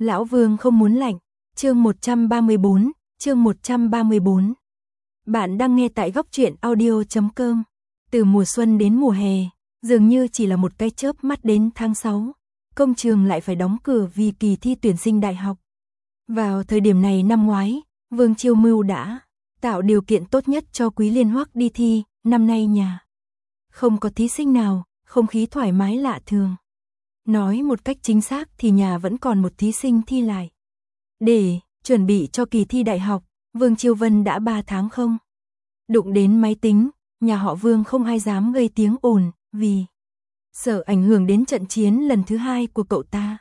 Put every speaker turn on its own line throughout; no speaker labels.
Lão Vương không muốn lạnh. Chương 134, chương 134. Bạn đang nghe tại góc truyện audio.com. Từ mùa xuân đến mùa hè, dường như chỉ là một cái chớp mắt đến tháng 6, công trường lại phải đóng cửa vì kỳ thi tuyển sinh đại học. Vào thời điểm này năm ngoái, Vương Chiêu Mưu đã tạo điều kiện tốt nhất cho Quý Liên Hoắc đi thi, năm nay nhà không có thí sinh nào, không khí thoải mái lạ thường. Nói một cách chính xác thì nhà vẫn còn một thí sinh thi lại. Để chuẩn bị cho kỳ thi đại học, Vương Chiêu Vân đã 3 tháng không đụng đến máy tính, nhà họ Vương không ai dám gây tiếng ồn, vì sợ ảnh hưởng đến trận chiến lần thứ 2 của cậu ta.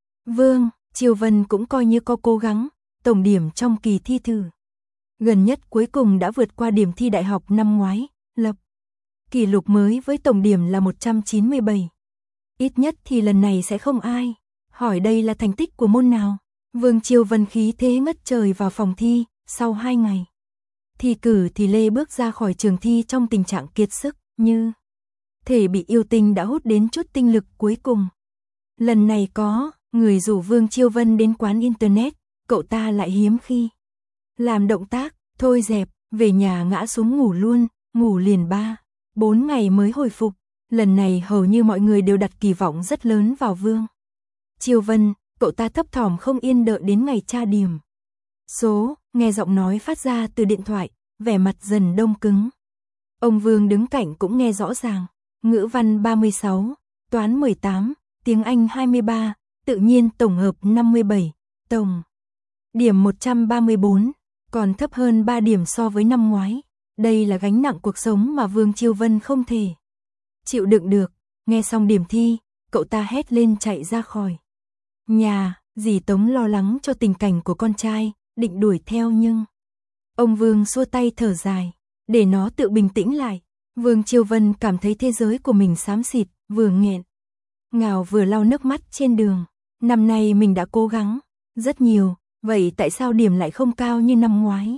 Vương Chiêu Vân cũng coi như có cố gắng, tổng điểm trong kỳ thi thử gần nhất cuối cùng đã vượt qua điểm thi đại học năm ngoái, lập kỷ lục mới với tổng điểm là 197. Ít nhất thì lần này sẽ không ai hỏi đây là thành tích của môn nào. Vương Chiêu Vân khí thế ngất trời vào phòng thi, sau 2 ngày thi cử thì Lê bước ra khỏi trường thi trong tình trạng kiệt sức, như thể bị yêu tinh đã hút đến chút tinh lực cuối cùng. Lần này có người rủ Vương Chiêu Vân đến quán internet, cậu ta lại hiếm khi làm động tác, thôi dẹp, về nhà ngã xuống ngủ luôn, ngủ liền 3-4 ngày mới hồi phục. Lần này hầu như mọi người đều đặt kỳ vọng rất lớn vào Vương Chiêu Vân, cậu ta thấp thỏm không yên đợi đến ngày tra điểm số, nghe giọng nói phát ra từ điện thoại, vẻ mặt dần đông cứng. Ông Vương đứng cạnh cũng nghe rõ ràng, ngữ văn 36, toán 18, tiếng Anh 23, tự nhiên tổng hợp 57, tổng điểm 134, còn thấp hơn 3 điểm so với năm ngoái. Đây là gánh nặng cuộc sống mà Vương Chiêu Vân không thể chịu đựng được. Nghe xong điểm thi, cậu ta hét lên chạy ra khỏi nhà. Dì Tống lo lắng cho tình cảnh của con trai, định đuổi theo nhưng ông Vương xua tay thở dài, để nó tự bình tĩnh lại. Vương Chiêu Vân cảm thấy thế giới của mình xám xịt, vừa nghẹn ngào vừa lau nước mắt trên đường. Năm nay mình đã cố gắng rất nhiều, vậy tại sao điểm lại không cao như năm ngoái?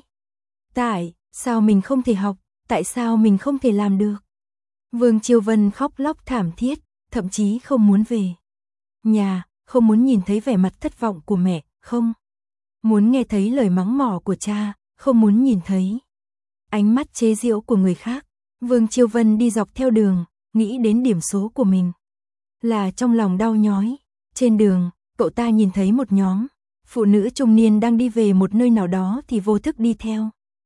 Tại sao mình không thể học? Tại sao mình không thể làm được? Vương Chiêu Vân khóc lóc thảm thiết, thậm chí không muốn về nhà, không muốn nhìn thấy vẻ mặt thất vọng của mẹ, không muốn nghe thấy lời mắng mỏ của cha, không muốn nhìn thấy ánh mắt chế giễu của người khác. Vương Chiêu Vân đi dọc theo đường, nghĩ đến điểm số của mình là trong lòng đau nhói. Trên đường, cậu ta nhìn thấy một nhóm phụ nữ trung niên đang đi về một nơi nào đó thì vô thức đi theo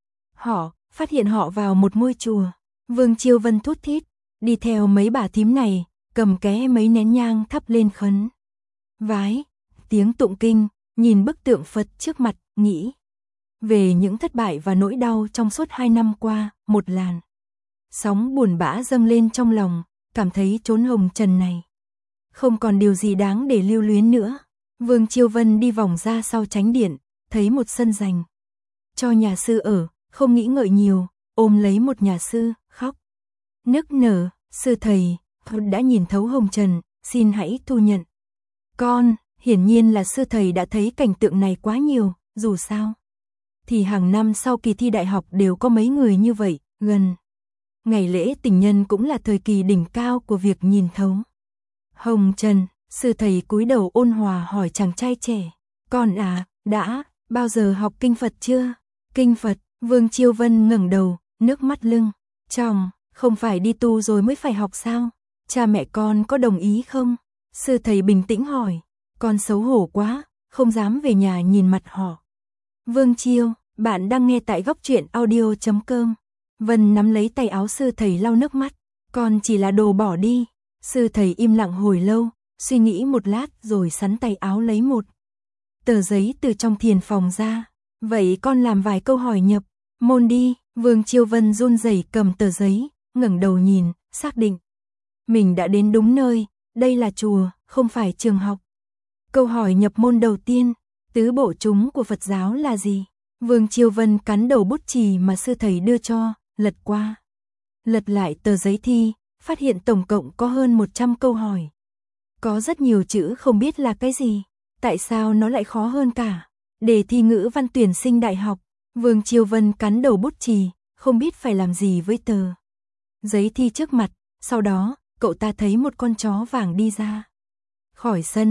họ, phát hiện họ vào một ngôi chùa. Vương Chiêu Vân thút thít đi theo mấy bà thím này, cầm ké mấy nén nhang thắp lên khấn vái tiếng tụng kinh, nhìn bức tượng Phật trước mặt, nghĩ về những thất bại và nỗi đau trong suốt 2 năm qua. Một làn sóng buồn bã dâng lên trong lòng, cảm thấy chốn hồng trần này không còn điều gì đáng để lưu luyến nữa. Vương Chiêu Vân đi vòng ra sau chánh điện, thấy một sân dành cho nhà sư ở, không nghĩ ngợi nhiều, ôm lấy một nhà sư, khóc nức nở. Sư thầy đã nhìn thấu hồng trần, xin hãy thu nhận con. Hiển nhiên là sư thầy đã thấy cảnh tượng này quá nhiều, dù sao thì hàng năm sau kỳ thi đại học đều có mấy người như vậy. Gần ngày lễ tình nhân cũng là thời kỳ đỉnh cao của việc nhìn thấu hồng trần. Sư thầy cúi đầu ôn hòa hỏi chàng trai trẻ, con à, đã bao giờ học kinh Phật chưa? Kinh Phật? Vương Chiêu Vân ngẩng đầu, nước mắt lưng tròng, không phải đi tu rồi mới phải học sao? Cha mẹ con có đồng ý không? Sư thầy bình tĩnh hỏi, con xấu hổ quá, không dám về nhà nhìn mặt họ. Vương Chiêu, bạn đang nghe tại góc truyện audio.com. Vân nắm lấy tay áo sư thầy lau nước mắt, con chỉ là đồ bỏ đi. Sư thầy im lặng hồi lâu, suy nghĩ một lát rồi sắn tay áo lấy một tờ giấy từ trong thiền phòng ra. Vậy con làm vài câu hỏi nhập môn đi. Vương Chiêu Vân run rẩy cầm tờ giấy, ngẩng đầu nhìn, xác định mình đã đến đúng nơi, đây là chùa, không phải trường học. Câu hỏi nhập môn đầu tiên, tứ bộ chúng của Phật giáo là gì? Vương Chiêu Vân cắn đầu bút chì mà sư thầy đưa cho, lật qua lật lại tờ giấy thi, phát hiện tổng cộng có hơn 100 câu hỏi. Có rất nhiều chữ không biết là cái gì, tại sao nó lại khó hơn cả đề thi ngữ văn tuyển sinh đại học. Vương Chiêu Vân cắn đầu bút chì, không biết phải làm gì với tờ giấy thi trước mặt. Sau đó, cậu ta thấy một con chó vàng đi ra khỏi sân,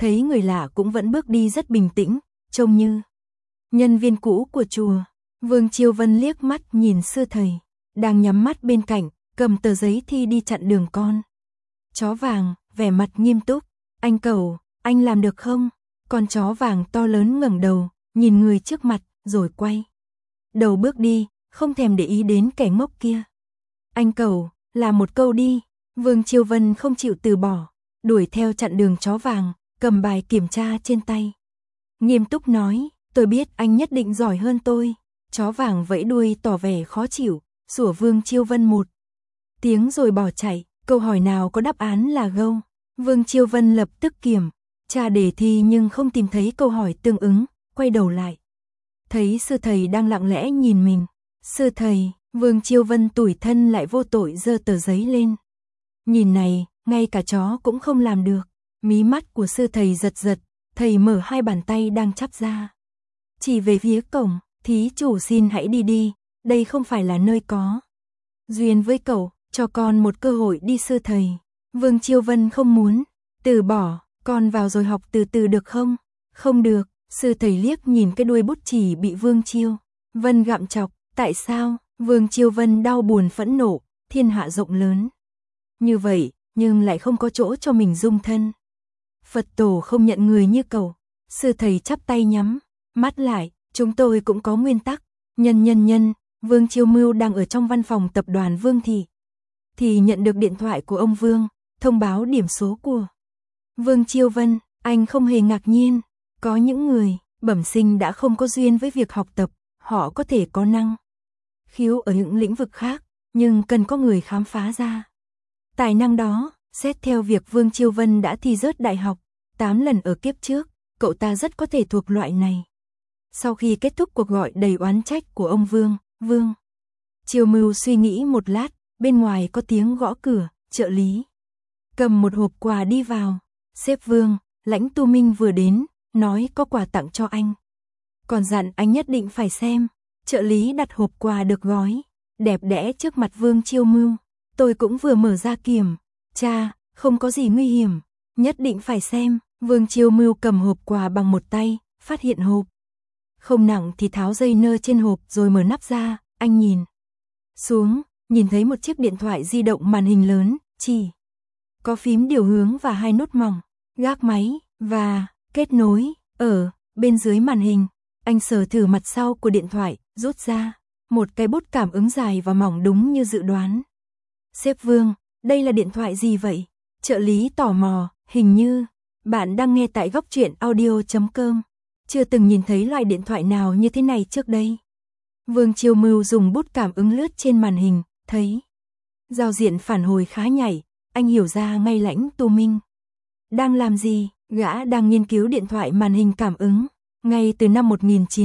thấy người lạ cũng vẫn bước đi rất bình tĩnh, trông như nhân viên cũ của chùa. Vương Chiêu Vân liếc mắt nhìn sư thầy, đang nhắm mắt bên cạnh, cầm tờ giấy thi đi chặn đường con. Chó vàng, vẻ mặt nghiêm túc, anh Cẩu, anh làm được không? Con chó vàng to lớn ngẩng đầu, nhìn người trước mặt, rồi quay đầu bước đi, không thèm để ý đến kẻ ngốc kia. Anh Cẩu, làm một câu đi. Vương Chiêu Vân không chịu từ bỏ, đuổi theo chặn đường chó vàng, cầm bài kiểm tra trên tay. Nghiêm túc nói, tôi biết anh nhất định giỏi hơn tôi. Chó vàng vẫy đuôi tỏ vẻ khó chịu, sủa Vương Chiêu Vân một tiếng rồi bỏ chạy. Câu hỏi nào có đáp án là gâu. Vương Chiêu Vân lập tức kiểm tra đề thi nhưng không tìm thấy câu hỏi tương ứng, quay đầu lại. Thấy sư thầy đang lặng lẽ nhìn mình. Sư thầy, Vương Chiêu Vân tủi thân lại vô tội giơ tờ giấy lên. Nhìn này, ngay cả chó cũng không làm được. Mí mắt của sư thầy giật giật, thầy mở hai bàn tay đang chắp ra. Chỉ về phía cổng, thí chủ xin hãy đi đi, đây không phải là nơi có duyên với cậu, cho con một cơ hội đi sư thầy. Vương Chiêu Vân không muốn từ bỏ, con vào rồi học từ từ được không? Không được, sư thầy liếc nhìn cái đuôi bút chì bị Vương Chiêu Vân gặm chọc, tại sao? Vương Chiêu Vân đau buồn phẫn nộ, thiên hạ rộng lớn như vậy, nhưng lại không có chỗ cho mình dung thân. Phật tổ không nhận người như cậu. Sư thầy chắp tay nhắm mắt lại, chúng tôi cũng có nguyên tắc. Nhân, Vương Chiêu Mưu đang ở trong văn phòng tập đoàn Vương Thị. Thì nhận được điện thoại của ông Vương, thông báo điểm số của Vương Chiêu Vân. Anh không hề ngạc nhiên, có những người bẩm sinh đã không có duyên với việc học tập, họ có thể có năng khiếu ở những lĩnh vực khác, nhưng cần có người khám phá ra tài năng đó. Xét theo việc Vương Chiêu Vân đã thi rớt đại học 8 lần ở kiếp trước, cậu ta rất có thể thuộc loại này. Sau khi kết thúc cuộc gọi đầy oán trách của ông Vương Chiêu Mưu suy nghĩ một lát, bên ngoài có tiếng gõ cửa, trợ lý cầm một hộp quà đi vào. Sếp Vương, Lãnh Tu Minh vừa đến, nói có quà tặng cho anh. Còn dặn anh nhất định phải xem. Trợ lý đặt hộp quà được gói đẹp đẽ trước mặt Vương Chiêu Mưu. Tôi cũng vừa mở ra kiểm tra, không có gì nguy hiểm, nhất định phải xem. Vương Chiêu Mưu cầm hộp quà bằng một tay, phát hiện hộp không nặng thì tháo dây nơ trên hộp rồi mở nắp ra. Anh nhìn xuống, nhìn thấy một chiếc điện thoại di động màn hình lớn, chỉ có phím điều hướng và hai nút mỏng, gác máy và kết nối ở bên dưới màn hình. Anh sờ thử mặt sau của điện thoại, rút ra một cái bút cảm ứng dài và mỏng đúng như dự đoán. Sếp Vương, đây là điện thoại gì vậy? Trợ lý tò mò, hình như bạn đang nghe tại góc truyện audio.com. Chưa từng nhìn thấy loại điện thoại nào như thế này trước đây. Vương Chiêu Mưu dùng bút cảm ứng lướt trên màn hình, thấy giao diện phản hồi khá nhạy, anh hiểu ra ngay Lãnh Tu Minh đang làm gì. Gã đang nghiên cứu điện thoại màn hình cảm ứng. Ngay từ năm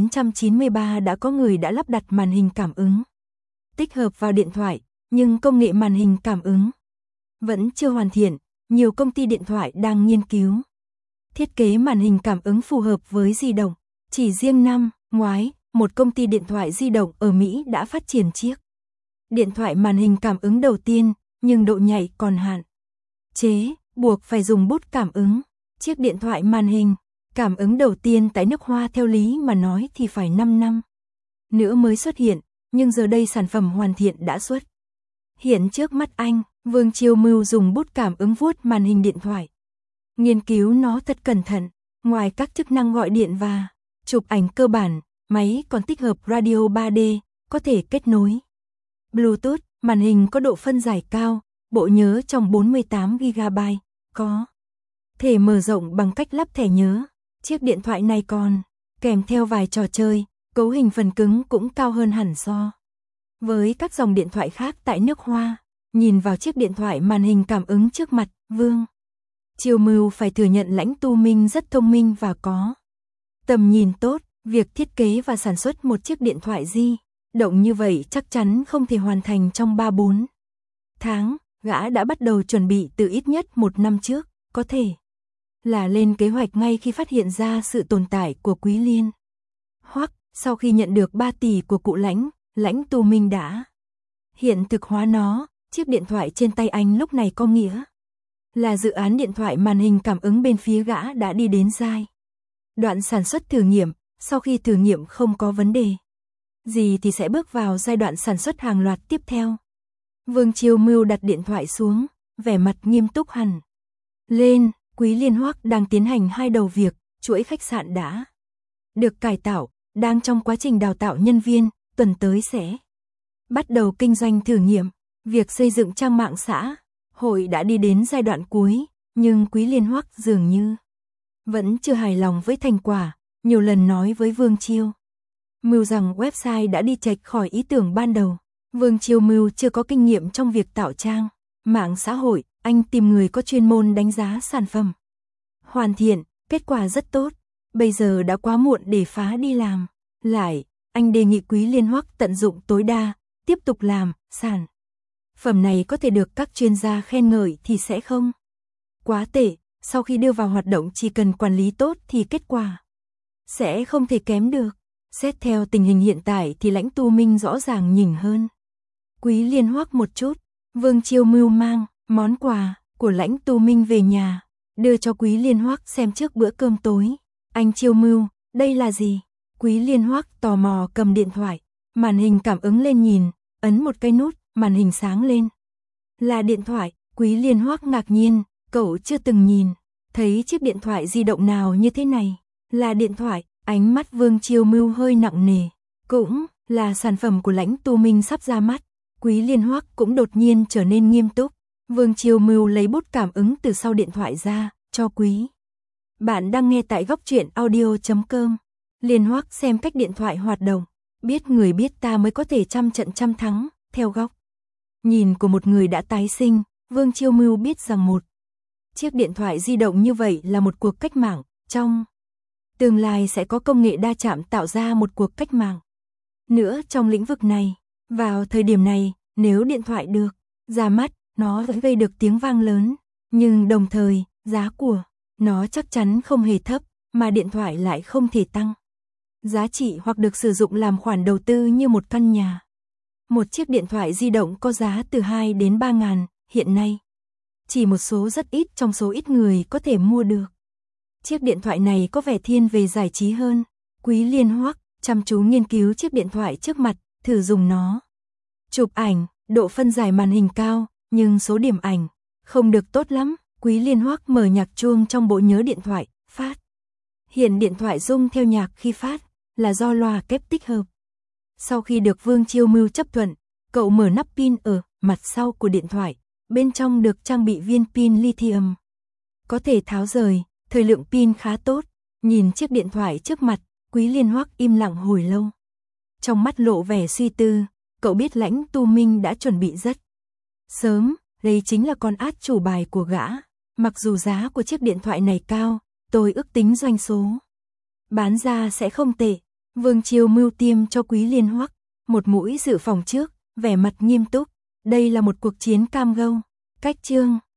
1993 đã có người đã lắp đặt màn hình cảm ứng tích hợp vào điện thoại, nhưng công nghệ màn hình cảm ứng vẫn chưa hoàn thiện. Nhiều công ty điện thoại đang nghiên cứu thiết kế màn hình cảm ứng phù hợp với di động. Chỉ riêng năm ngoái, một công ty điện thoại di động ở Mỹ đã phát triển chiếc điện thoại màn hình cảm ứng đầu tiên, nhưng độ nhạy còn hạn chế, buộc phải dùng bút cảm ứng. Chiếc điện thoại màn hình cảm ứng đầu tiên tại nước Hoa theo lý mà nói thì phải 5 năm nữa mới xuất hiện, nhưng giờ đây sản phẩm hoàn thiện đã xuất hiện trước mắt anh. Vương Chiêu Mưu dùng bút cảm ứng vuốt màn hình điện thoại, nghiên cứu nó thật cẩn thận. Ngoài các chức năng gọi điện và chụp ảnh cơ bản, máy còn tích hợp radio 3D, có thể kết nối Bluetooth. Màn hình có độ phân giải cao, bộ nhớ trong 48GB, có thể mở rộng bằng cách lắp thẻ nhớ. Chiếc điện thoại này còn kèm theo vài trò chơi, cấu hình phần cứng cũng cao hơn hẳn so với các dòng điện thoại khác tại nước Hoa. Nhìn vào chiếc điện thoại màn hình cảm ứng trước mặt, Vương Chiêu Mưu phải thừa nhận Lãnh Tu Minh rất thông minh và có tầm nhìn tốt. Việc thiết kế và sản xuất một chiếc điện thoại di động như vậy chắc chắn không thể hoàn thành trong 3-4 tháng. Gã đã bắt đầu chuẩn bị từ ít nhất 1 năm trước, có thể là lên kế hoạch ngay khi phát hiện ra sự tồn tại của Quý Liên. Hoặc sau khi nhận được 3 tỷ của cụ Lãnh Tu Minh đã hiện thực hóa nó. Chiếc điện thoại trên tay anh lúc này có nghĩa Là dự án điện thoại màn hình cảm ứng bên phía gã đã đi đến giai đoạn sản xuất thử nghiệm, sau khi thử nghiệm không có vấn đề gì thì sẽ bước vào giai đoạn sản xuất hàng loạt tiếp theo. Vương Chiêu Mưu đặt điện thoại xuống, vẻ mặt nghiêm túc hẳn lên. Quý Liên Hoắc đang tiến hành 2 đầu việc, chuỗi khách sạn đã được cải tạo, đang trong quá trình đào tạo nhân viên, tuần tới sẽ bắt đầu kinh doanh thử nghiệm. Việc xây dựng trang mạng xã hội đã đi đến giai đoạn cuối, nhưng Quý Liên Hoắc dường như vẫn chưa hài lòng với thành quả, nhiều lần nói với Vương Chiêu Mưu rằng website đã đi chệch khỏi ý tưởng ban đầu. Vương Chiêu Mưu chưa có kinh nghiệm trong việc tạo trang mạng xã hội, anh tìm người có chuyên môn đánh giá sản phẩm hoàn thiện, kết quả rất tốt. Bây giờ đã quá muộn để phá đi làm lại, anh đề nghị Quý Liên Hoắc tận dụng tối đa, tiếp tục làm, sản phẩm này có thể được các chuyên gia khen ngợi thì sẽ không quá tệ, sau khi đưa vào hoạt động chỉ cần quản lý tốt thì kết quả sẽ không thể kém được. Xét theo tình hình hiện tại thì Lãnh Tu Minh rõ ràng nhỉnh hơn Quý Liên Hoắc một chút. Vương Chiêu Mưu mang món quà của Lãnh Tu Minh về nhà, đưa cho Quý Liên Hoắc xem trước bữa cơm tối. Anh Chiêu Mưu, đây là gì? Quý Liên Hoắc tò mò cầm điện thoại, màn hình cảm ứng lên nhìn, ấn một cái nút, màn hình sáng lên. Là điện thoại. Quý Liên Hoắc ngạc nhiên, cậu chưa từng nhìn thấy chiếc điện thoại di động nào như thế này. Là điện thoại. Ánh mắt Vương Chiêu Mưu hơi nặng nề, cũng là sản phẩm của Lãnh Tu Minh sắp ra mắt. Quý Liên Hoắc cũng đột nhiên trở nên nghiêm túc. Vương Chiêu Mưu lấy bút cảm ứng từ sau điện thoại ra, cho Quý. Bạn đang nghe tại góc truyện audio.com. Liên Hoắc xem cách điện thoại hoạt động, biết người biết ta mới có thể trăm trận trăm thắng, theo góc nhìn của một người đã tái sinh, Vương Chiêu Mưu biết rằng một chiếc điện thoại di động như vậy là một cuộc cách mạng, trong tương lai sẽ có công nghệ đa chạm tạo ra một cuộc cách mạng nữa trong lĩnh vực này. Vào thời điểm này, nếu điện thoại được ra mắt, nó vẫn gây được tiếng vang lớn, nhưng đồng thời, giá của nó chắc chắn không hề thấp, mà điện thoại lại không thể tăng giá trị hoặc được sử dụng làm khoản đầu tư như một căn nhà. Một chiếc điện thoại di động có giá từ 2 đến 3 ngàn, hiện nay chỉ một số rất ít trong số ít người có thể mua được. Chiếc điện thoại này có vẻ thiên về giải trí hơn. Quý Liên Hoắc chăm chú nghiên cứu chiếc điện thoại trước mặt, thử dùng nó chụp ảnh, độ phân giải màn hình cao, nhưng số điểm ảnh không được tốt lắm. Quý Liên Hoắc mở nhạc chuông trong bộ nhớ điện thoại, phát hiện điện thoại rung theo nhạc khi phát, là do loa kép tích hợp. Sau khi được Vương Chiêu Mưu chấp thuận, cậu mở nắp pin ở mặt sau của điện thoại, bên trong được trang bị viên pin lithium có thể tháo rời, thời lượng pin khá tốt. Nhìn chiếc điện thoại trước mặt, Quý Liên Hoắc im lặng hồi lâu, trong mắt lộ vẻ suy tư. Cậu biết Lãnh Tu Minh đã chuẩn bị rất sớm, đây chính là con át chủ bài của gã. Mặc dù giá của chiếc điện thoại này cao, tôi ước tính doanh số bán ra sẽ không tệ. Vương Chiêu Mưu tiêm cho Quý Liên Hoắc một mũi dự phòng trước, vẻ mặt nghiêm túc. Đây là một cuộc chiến cam go. Cách chương